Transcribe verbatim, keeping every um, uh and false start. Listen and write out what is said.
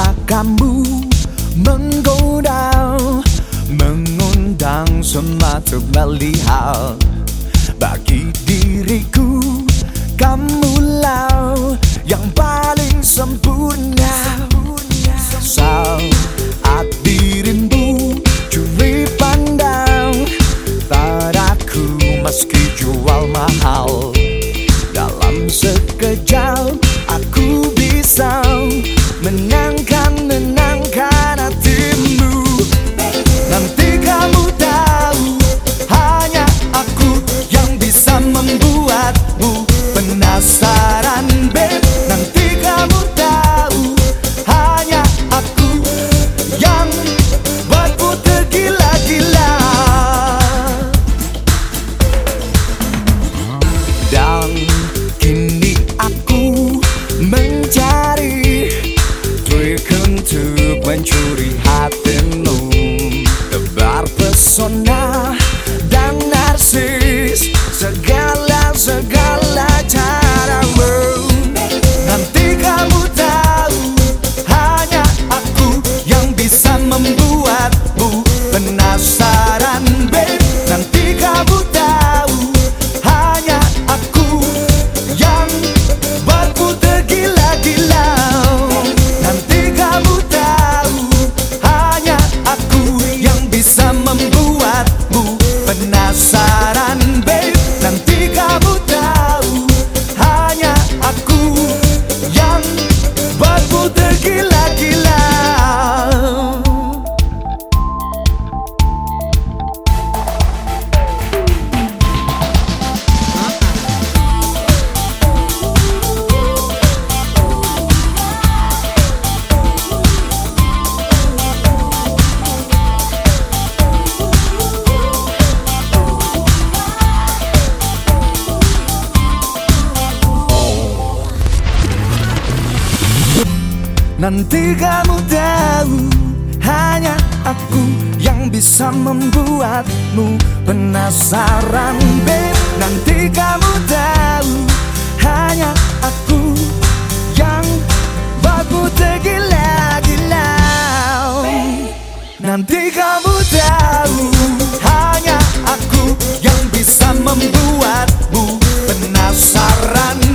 kamu menggoda, mengundang semua untuk melihat. Bagi diriku kamulah yang paling sempurna. Saat dirimu curi pandang padaku, meski jual mahal, dalam sekejap aku bisa menangkan, menangkan hatimu. Nanti kamu tahu, hanya aku yang bisa membuatmu penasaran, babe. Nanti kamu tahu, hanya aku yang buatmu tergila-gila. Dan kini aku mencari trik untuk mencuri hatimu, tebar pesona dan narsis, segala-segala caramu. Nanti kamu tahu, hanya aku yang bisa membuatmu penasaran, babe. Nanti kamu tahu, hanya aku yang buatmu tergila-gila. Nanti kamu tahu, hanya aku yang bisa membuatmu penasaran, babe. Nanti kamu tahu, hanya aku yang buatmu tergila-gila. Nanti kamu tahu, hanya aku yang bisa membuatmu penasaran, babe. Nanti kamu tahu, hanya aku yang buatmu tergila-gila. Nanti kamu tahu, hanya aku yang bisa membuatmu penasaran,